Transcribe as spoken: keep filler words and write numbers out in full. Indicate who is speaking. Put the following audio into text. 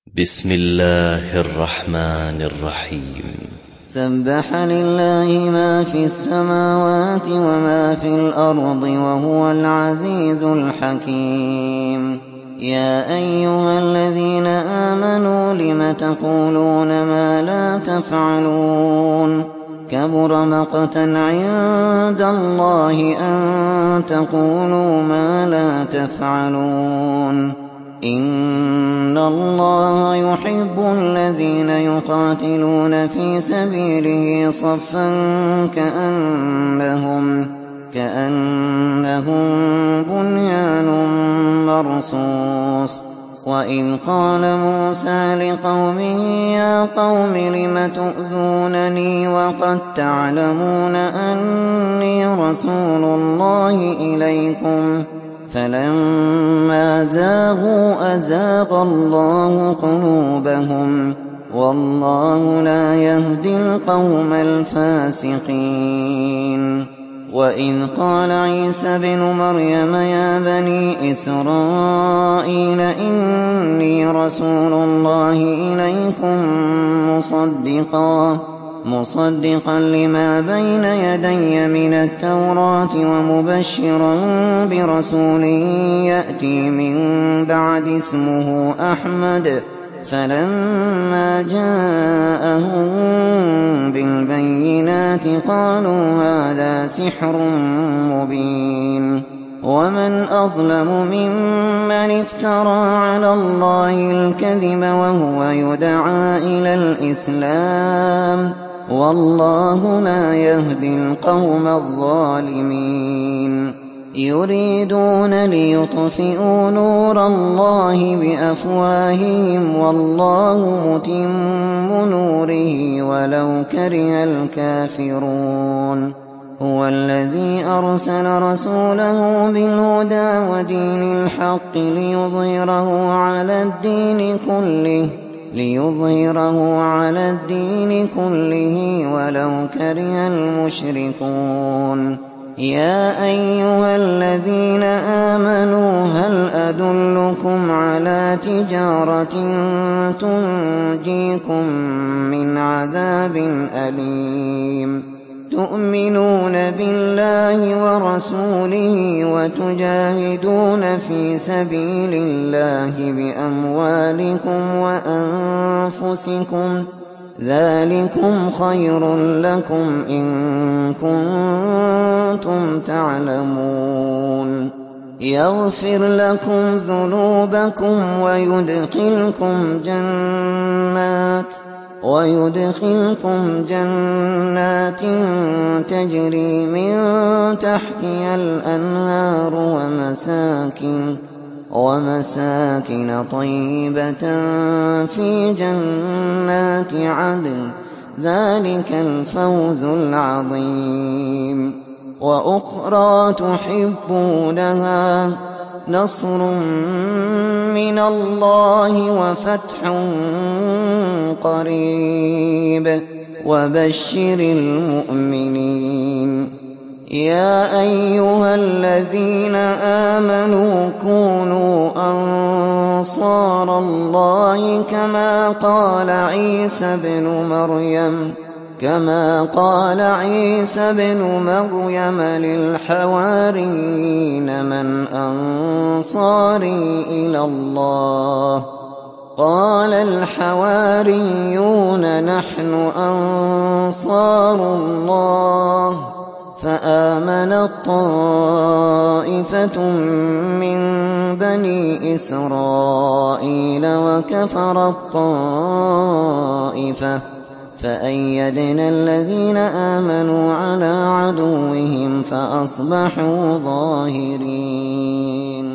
Speaker 1: بسم الله الرحمن الرحيم.
Speaker 2: سبح لله ما في السماوات وما في الأرض وهو العزيز الحكيم. يا أيها الذين آمنوا لم تقولون ما لا تفعلون كبر مقتا عند الله أن تقولوا ما لا تفعلون. إن الله يحب الذين يقاتلون في سبيله صفا كأنهم كأنهم بنيان مرصوص. وإذ قال موسى لقومه يا قوم لم تؤذونني وقد تعلمون أني رسول الله إليكم فلما زاغوا أزاغ الله قلوبهم والله لا يهدي القوم الفاسقين. وإذ قال عيسى بن مريم يا بني إسرائيل إني رسول الله إليكم مصدقا مصدقا لما بين يدي من التوراة ومبشرا برسول يأتي من بعد اسمه أحمد. فلما جاءهم بالبينات قالوا هذا سحر مبين. ومن أظلم ممن افترى على الله الكذب وهو يدعى إلى الإسلام والله لا يهدي القوم الظالمين. يريدون ليطفئوا نور الله بأفواههم والله متم نوره ولو كره الكافرون. هو الذي أرسل رسوله بالهدى ودين الحق ليظهره على الدين كله ليظهره على الدين كله ولو كره المشركون. يا أيها الذين آمنوا هل أدلكم على تجارة تنجيكم من عذاب أليم تؤمنون بالله ورسوله وتجاهدون في سبيل الله بأموالكم وأنفسكم ذلكم خير لكم إن كنتم تعلمون. يغفر لكم ذنوبكم ويدخلكم جنات ويدخلكم جنات تجري من تحتها الأنهار ومساكن ومساكن طيبة في جنات عدن ذلك الفوز العظيم. وأخرى تحبونها نصر من الله وفتح قريب وبشر المؤمنين. يا أيها الذين آمنوا كونوا أنصار الله كما قال عيسى بن مريم كما قال عيسى بن مريم للحواريين من أنصاري إلى الله قال الحواريون نحن أنصار الله. فآمنت طائفة من بني إسرائيل وكفرت طائفة فأيدنا الذين آمنوا على عدوهم فأصبحوا ظاهرين.